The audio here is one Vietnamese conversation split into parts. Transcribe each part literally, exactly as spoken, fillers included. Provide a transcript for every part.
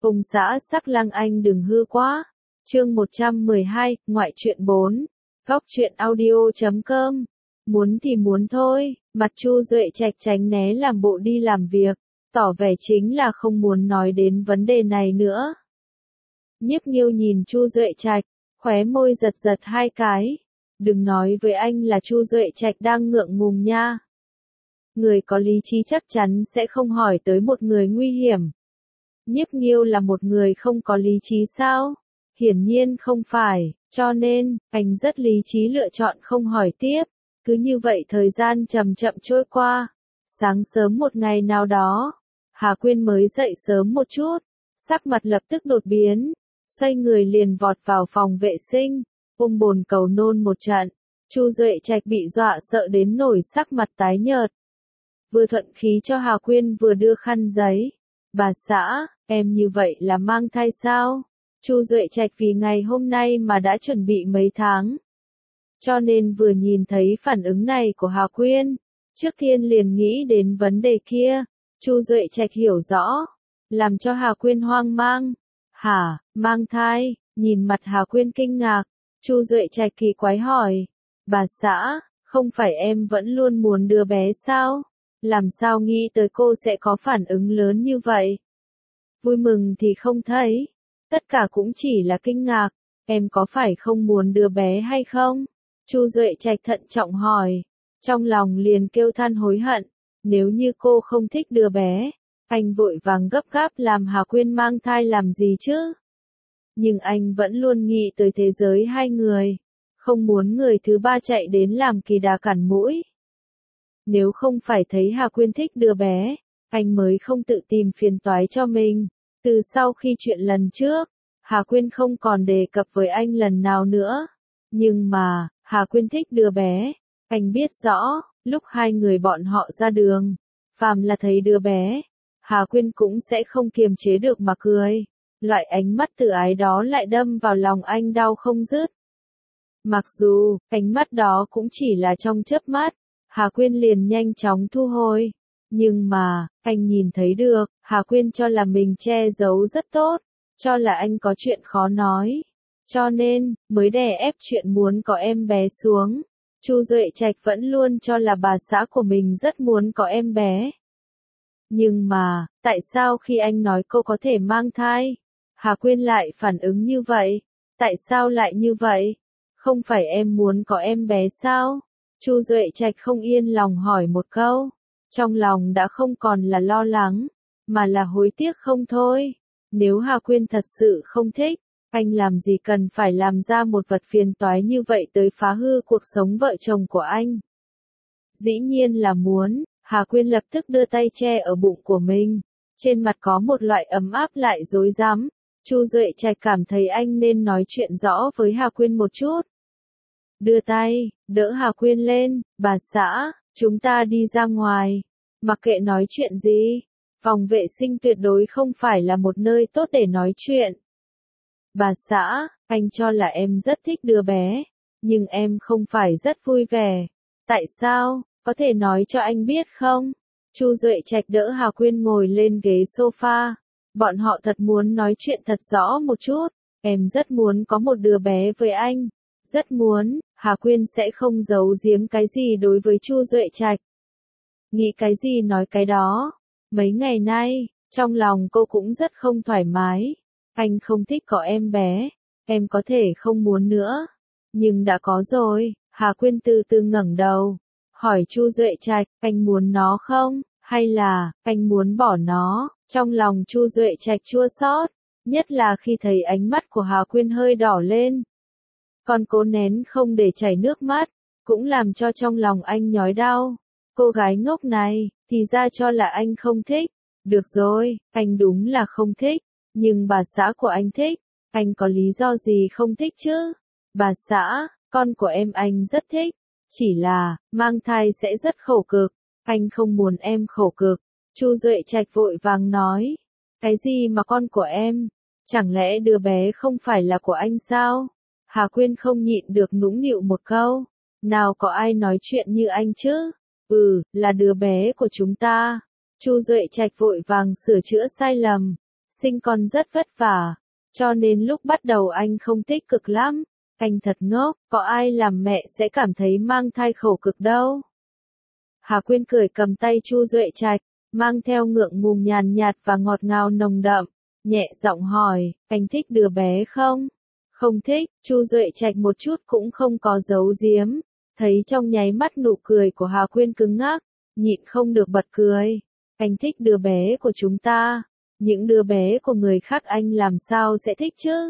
Ông xã sắc lang anh đừng hư quá. Chương một trăm mười hai, ngoại truyện bốn. Góc truyện audio chấm com. Muốn thì muốn thôi, mặt Chu Duệ Trạch tránh né làm bộ đi làm việc, tỏ vẻ chính là không muốn nói đến vấn đề này nữa. Nhiếp Nghiêu nhìn Chu Duệ Trạch, khóe môi giật giật hai cái. Đừng nói với anh là Chu Duệ Trạch đang ngượng ngùng nha. Người có lý trí chắc chắn sẽ không hỏi tới một người nguy hiểm. Nhiếp Nghiêu là một người không có lý trí sao? Hiển nhiên không phải, cho nên, anh rất lý trí lựa chọn không hỏi tiếp. Cứ như vậy thời gian chậm chậm trôi qua. Sáng sớm một ngày nào đó, Hà Quyên mới dậy sớm một chút, sắc mặt lập tức đột biến, xoay người liền vọt vào phòng vệ sinh, ôm bồn cầu nôn một trận. Chu Duệ Trạch bị dọa sợ đến nổi sắc mặt tái nhợt. Vừa thuận khí cho Hà Quyên vừa đưa khăn giấy. Bà xã, em như vậy là mang thai sao? Chu Duệ Trạch vì ngày hôm nay mà đã chuẩn bị mấy tháng. Cho nên vừa nhìn thấy phản ứng này của Hà Quyên, trước tiên liền nghĩ đến vấn đề kia. Chu Duệ Trạch hiểu rõ, làm cho Hà Quyên hoang mang. Hả, mang thai? Nhìn mặt Hà Quyên kinh ngạc, Chu Duệ Trạch kỳ quái hỏi. Bà xã, không phải em vẫn luôn muốn đứa bé sao? Làm sao nghĩ tới cô sẽ có phản ứng lớn như vậy? Vui mừng thì không thấy, tất cả cũng chỉ là kinh ngạc. Em có phải không muốn đứa bé hay không? Chu Duệ Trạch thận trọng hỏi, trong lòng liền kêu than hối hận. Nếu như cô không thích đứa bé, anh vội vàng gấp gáp làm Hà Quyên mang thai làm gì chứ? Nhưng anh vẫn luôn nghĩ tới thế giới hai người, không muốn người thứ ba chạy đến làm kỳ đà cản mũi. Nếu không phải thấy Hà Quyên thích đứa bé, anh mới không tự tìm phiền toái cho mình. Từ sau khi chuyện lần trước, Hà Quyên không còn đề cập với anh lần nào nữa. Nhưng mà, Hà Quyên thích đứa bé, anh biết rõ, lúc hai người bọn họ ra đường, phàm là thấy đứa bé, Hà Quyên cũng sẽ không kiềm chế được mà cười. Loại ánh mắt tự ái đó lại đâm vào lòng anh đau không dứt. Mặc dù, ánh mắt đó cũng chỉ là trong chớp mắt, Hà Quyên liền nhanh chóng thu hồi. Nhưng mà, anh nhìn thấy được, Hà Quyên cho là mình che giấu rất tốt, cho là anh có chuyện khó nói. Cho nên, mới đè ép chuyện muốn có em bé xuống. Chu Duệ Trạch vẫn luôn cho là bà xã của mình rất muốn có em bé. Nhưng mà, tại sao khi anh nói cô có thể mang thai, Hà Quyên lại phản ứng như vậy? Tại sao lại như vậy? Không phải em muốn có em bé sao? Chu Duệ Trạch không yên lòng hỏi một câu. Trong lòng đã không còn là lo lắng, mà là hối tiếc không thôi. Nếu Hà Quyên thật sự không thích, anh làm gì cần phải làm ra một vật phiền toái như vậy tới phá hư cuộc sống vợ chồng của anh. Dĩ nhiên là muốn. Hà Quyên lập tức đưa tay che ở bụng của mình. Trên mặt có một loại ấm áp lại rối rắm. Chu Duệ Trạch cảm thấy anh nên nói chuyện rõ với Hà Quyên một chút. Đưa tay, đỡ Hà Quyên lên. Bà xã, chúng ta đi ra ngoài. Mặc kệ nói chuyện gì, phòng vệ sinh tuyệt đối không phải là một nơi tốt để nói chuyện. Bà xã, anh cho là em rất thích đứa bé, nhưng em không phải rất vui vẻ. Tại sao? Có thể nói cho anh biết không? Chu Duệ Trạch đỡ Hà Quyên ngồi lên ghế sofa. Bọn họ thật muốn nói chuyện thật rõ một chút. Em rất muốn có một đứa bé với anh. Rất muốn. Hà Quyên sẽ không giấu giếm cái gì đối với Chu Duệ Trạch. Nghĩ cái gì nói cái đó. Mấy ngày nay, trong lòng cô cũng rất không thoải mái. Anh không thích có em bé. Em có thể không muốn nữa. Nhưng đã có rồi. Hà Quyên từ từ ngẩng đầu. Hỏi Chu Duệ Trạch, anh muốn nó không? Hay là, anh muốn bỏ nó? Trong lòng Chu Duệ Trạch chua xót, nhất là khi thấy ánh mắt của Hà Quyên hơi đỏ lên. Còn cố nén không để chảy nước mắt, cũng làm cho trong lòng anh nhói đau. Cô gái ngốc này, thì ra cho là anh không thích. Được rồi, anh đúng là không thích, nhưng bà xã của anh thích. Anh có lý do gì không thích chứ? Bà xã, con của em anh rất thích. Chỉ là, mang thai sẽ rất khổ cực, anh không muốn em khổ cực. Chu Duệ Trạch vội vàng nói. Cái gì mà con của em? Chẳng lẽ đứa bé không phải là của anh sao? Hà Quyên không nhịn được nũng nịu một câu. Nào có ai nói chuyện như anh chứ? Ừ, là đứa bé của chúng ta. Chu Duệ Trạch vội vàng sửa chữa sai lầm. sinh con rất vất vả, cho nên lúc bắt đầu anh không tích cực lắm. Anh thật ngốc, có ai làm mẹ sẽ cảm thấy mang thai khổ cực đâu. Hà Quyên cười cầm tay Chu Duệ Trạch, mang theo ngượng ngùng nhàn nhạt và ngọt ngào nồng đậm, nhẹ giọng hỏi, anh thích đứa bé không? Không thích, Chu Duệ Trạch một chút cũng không có giấu giếm, thấy trong nháy mắt nụ cười của Hà Quyên cứng ngắc, nhịn không được bật cười. Anh thích đứa bé của chúng ta, những đứa bé của người khác anh làm sao sẽ thích chứ?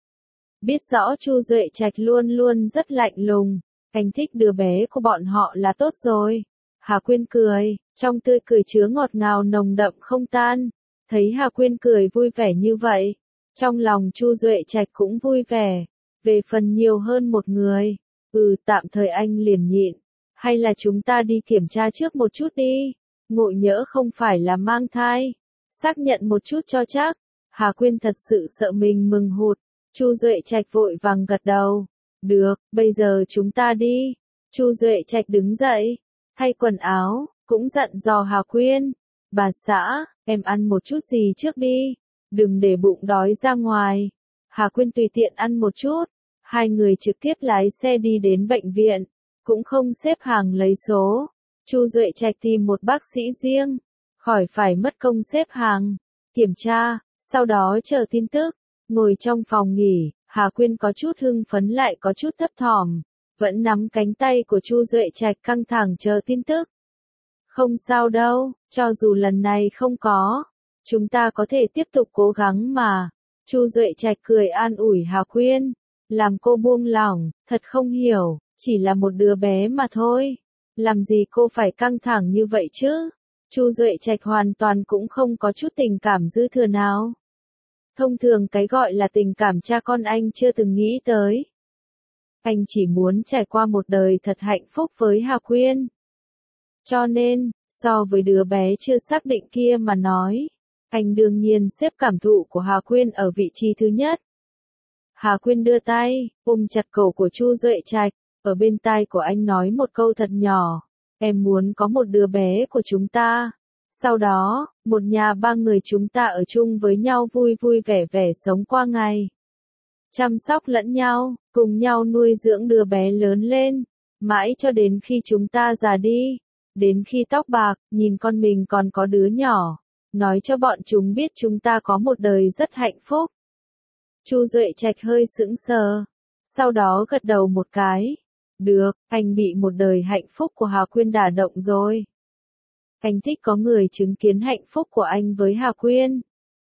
Biết rõ Chu Duệ Trạch luôn luôn rất lạnh lùng, anh thích đứa bé của bọn họ là tốt rồi. Hà Quyên cười, trong tươi cười chứa ngọt ngào nồng đậm không tan. Thấy Hà Quyên cười vui vẻ như vậy, trong lòng Chu Duệ Trạch cũng vui vẻ. Về phần nhiều hơn một người, ừ tạm thời anh liền nhịn. Hay là chúng ta đi kiểm tra trước một chút đi, ngộ nhỡ không phải là mang thai. Xác nhận một chút cho chắc. Hà Quyên thật sự sợ mình mừng hụt. Chu Duệ Trạch vội vàng gật đầu. Được, bây giờ chúng ta đi. Chu Duệ Trạch đứng dậy, thay quần áo, cũng dặn dò Hà Quyên. Bà xã, em ăn một chút gì trước đi, đừng để bụng đói ra ngoài. Hà Quyên tùy tiện ăn một chút, hai người trực tiếp lái xe đi đến bệnh viện, cũng không xếp hàng lấy số. Chu Duệ Trạch tìm một bác sĩ riêng, khỏi phải mất công xếp hàng, kiểm tra, sau đó chờ tin tức. Ngồi trong phòng nghỉ, Hà Quyên có chút hưng phấn lại có chút thấp thỏm, vẫn nắm cánh tay của Chu Duệ Trạch căng thẳng chờ tin tức. Không sao đâu, cho dù lần này không có, chúng ta có thể tiếp tục cố gắng mà. Chu Duệ Trạch cười an ủi Hà Quyên, làm cô buông lỏng, thật không hiểu, chỉ là một đứa bé mà thôi. Làm gì cô phải căng thẳng như vậy chứ? Chu Duệ Trạch hoàn toàn cũng không có chút tình cảm dư thừa nào. Thông thường cái gọi là tình cảm cha con anh chưa từng nghĩ tới. Anh chỉ muốn trải qua một đời thật hạnh phúc với Hà Quyên. Cho nên, so với đứa bé chưa xác định kia mà nói, anh đương nhiên xếp cảm thụ của Hà Quyên ở vị trí thứ nhất. Hà Quyên đưa tay, ôm chặt cổ của Chu Duệ Trạch, ở bên tai của anh nói một câu thật nhỏ, em muốn có một đứa bé của chúng ta. Sau đó, một nhà ba người chúng ta ở chung với nhau vui vui vẻ vẻ sống qua ngày. Chăm sóc lẫn nhau, cùng nhau nuôi dưỡng đứa bé lớn lên, mãi cho đến khi chúng ta già đi. Đến khi tóc bạc, nhìn con mình còn có đứa nhỏ, nói cho bọn chúng biết chúng ta có một đời rất hạnh phúc. Chu Duệ Trạch hơi sững sờ, sau đó gật đầu một cái. Được, anh bị một đời hạnh phúc của Hà Quyên đả động rồi. Anh thích có người chứng kiến hạnh phúc của anh với Hà Quyên.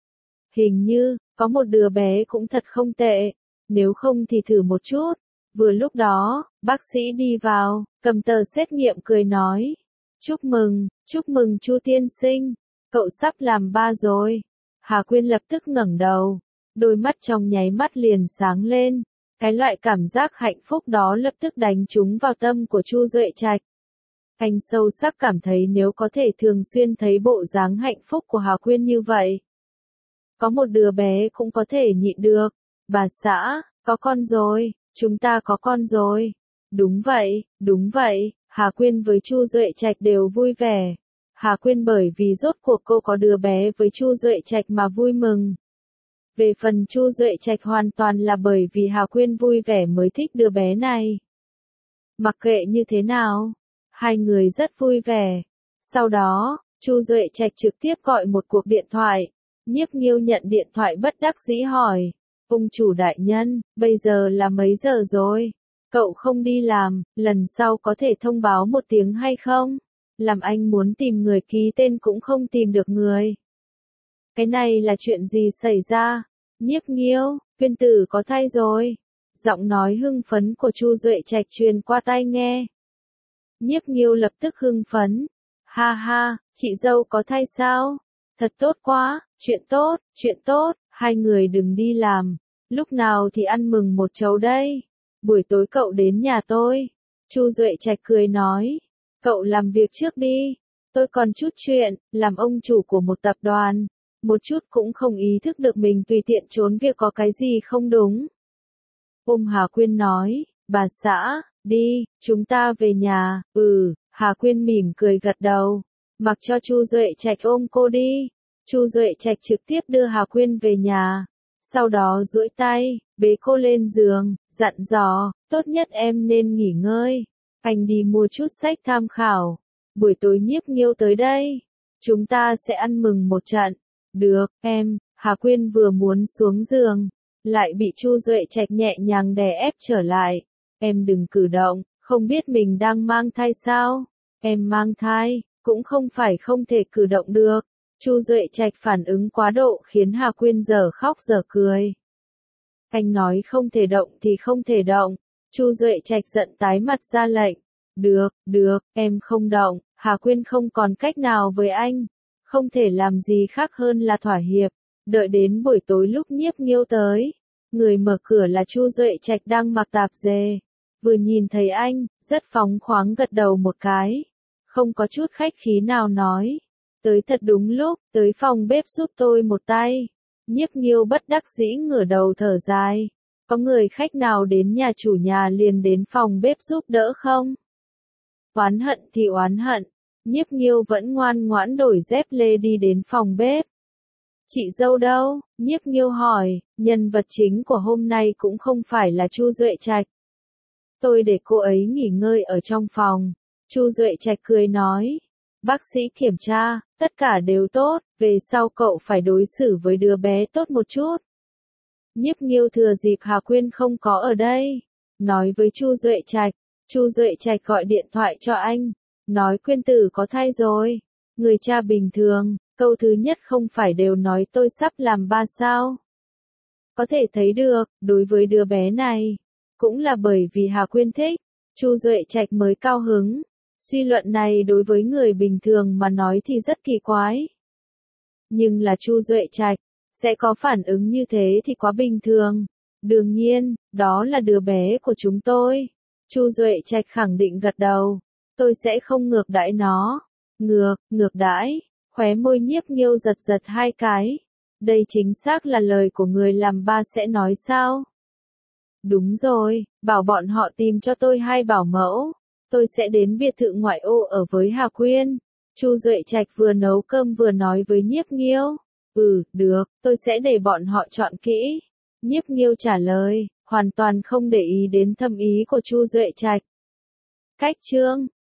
Hình như, có một đứa bé cũng thật không tệ, nếu không thì thử một chút. Vừa lúc đó, bác sĩ đi vào, cầm tờ xét nghiệm cười nói. Chúc mừng, chúc mừng Chu tiên sinh, cậu sắp làm ba rồi. Hà Quyên lập tức ngẩng đầu, đôi mắt trong nháy mắt liền sáng lên. Cái loại cảm giác hạnh phúc đó lập tức đánh trúng vào tâm của Chu Duệ Trạch. Anh sâu sắc cảm thấy nếu có thể thường xuyên thấy bộ dáng hạnh phúc của Hà Quyên như vậy. Có một đứa bé cũng có thể nhịn được. Bà xã, có con rồi, chúng ta có con rồi. Đúng vậy, đúng vậy, Hà Quyên với Chu Duệ Trạch đều vui vẻ. Hà Quyên bởi vì rốt cuộc cô có đứa bé với Chu Duệ Trạch mà vui mừng. Về phần Chu Duệ Trạch hoàn toàn là bởi vì Hà Quyên vui vẻ mới thích đứa bé này. Mặc kệ như thế nào, hai người rất vui vẻ. Sau đó, Chu Duệ Trạch trực tiếp gọi một cuộc điện thoại. Nhiếp Nghiêu nhận điện thoại bất đắc dĩ hỏi. Ông chủ đại nhân, bây giờ là mấy giờ rồi? Cậu không đi làm, lần sau có thể thông báo một tiếng hay không? Làm anh muốn tìm người ký tên cũng không tìm được người. Cái này là chuyện gì xảy ra? Nhiếp Nghiêu, Quyên tử có thai rồi. Giọng nói hưng phấn của Chu Duệ Trạch truyền qua tai nghe. Nhiếp Nghiêu lập tức hưng phấn. Ha ha, chị dâu có thai sao? Thật tốt quá, chuyện tốt, chuyện tốt, hai người đừng đi làm. Lúc nào thì ăn mừng một chầu đây? Buổi tối cậu đến nhà tôi. Chu Duệ Trạch cười nói. Cậu làm việc trước đi. Tôi còn chút chuyện, làm ông chủ của một tập đoàn. Một chút cũng không ý thức được mình tùy tiện trốn việc có cái gì không đúng. Ôm Hà Quyên nói, bà xã, đi, chúng ta về nhà. Ừ, Hà Quyên mỉm cười gật đầu, mặc cho Chu Duệ Trạch ôm cô đi. Chu Duệ Trạch trực tiếp đưa Hà Quyên về nhà, sau đó duỗi tay, bế cô lên giường, dặn dò, tốt nhất em nên nghỉ ngơi. Anh đi mua chút sách tham khảo. Buổi tối Nhiếp Nghiêu tới đây. Chúng ta sẽ ăn mừng một trận. Được, em. Hà Quyên vừa muốn xuống giường, lại bị Chu Duệ Trạch nhẹ nhàng đè ép trở lại. Em đừng cử động, không biết mình đang mang thai sao? Em mang thai, cũng không phải không thể cử động được. Chu Duệ Trạch phản ứng quá độ khiến Hà Quyên dở khóc dở cười. Anh nói không thể động thì không thể động. Chu Duệ Trạch giận tái mặt ra lệnh. Được, được, em không động. Hà Quyên không còn cách nào với anh. Không thể làm gì khác hơn là thỏa hiệp. Đợi đến buổi tối lúc Nhiếp Nghiêu tới. Người mở cửa là Chu Duệ Trạch đang mặc tạp dề. Vừa nhìn thấy anh, rất phóng khoáng gật đầu một cái. Không có chút khách khí nào nói. Tới thật đúng lúc, tới phòng bếp giúp tôi một tay. Nhiếp Nghiêu bất đắc dĩ ngửa đầu thở dài. Có người khách nào đến nhà chủ nhà liền đến phòng bếp giúp đỡ không? Oán hận thì oán hận. Nhiếp Nghiêu vẫn ngoan ngoãn đổi dép lê đi đến phòng bếp. Chị dâu đâu? Nhiếp Nghiêu hỏi, nhân vật chính của hôm nay cũng không phải là Chu Duệ Trạch. Tôi để cô ấy nghỉ ngơi ở trong phòng. Chu Duệ Trạch cười nói. Bác sĩ kiểm tra, tất cả đều tốt, về sau cậu phải đối xử với đứa bé tốt một chút. Nhiếp Nghiêu thừa dịp Hà Quyên không có ở đây, nói với Chu Duệ Trạch. Chu Duệ Trạch gọi điện thoại cho anh, nói Quyên tử có thai rồi. Người cha bình thường, câu thứ nhất không phải đều nói tôi sắp làm ba sao. Có thể thấy được, đối với đứa bé này, cũng là bởi vì Hà Quyên thích, Chu Duệ Trạch mới cao hứng. Suy luận này đối với người bình thường mà nói thì rất kỳ quái. Nhưng là Chu Duệ Trạch, sẽ có phản ứng như thế thì quá bình thường. Đương nhiên, đó là đứa bé của chúng tôi. Chu Duệ Trạch khẳng định gật đầu. Tôi sẽ không ngược đãi nó. Ngược, ngược đãi. Khóe môi Nhiếp Nghiêu giật giật hai cái. Đây chính xác là lời của người làm ba sẽ nói sao? Đúng rồi, bảo bọn họ tìm cho tôi hai bảo mẫu. Tôi sẽ đến biệt thự ngoại ô ở với Hà Quyên. Chu Duệ Trạch vừa nấu cơm vừa nói với Nhiếp Nghiêu. Ừ, được, tôi sẽ để bọn họ chọn kỹ. Nhiếp Nghiêu trả lời, hoàn toàn không để ý đến thâm ý của Chu Duệ Trạch. Cách chương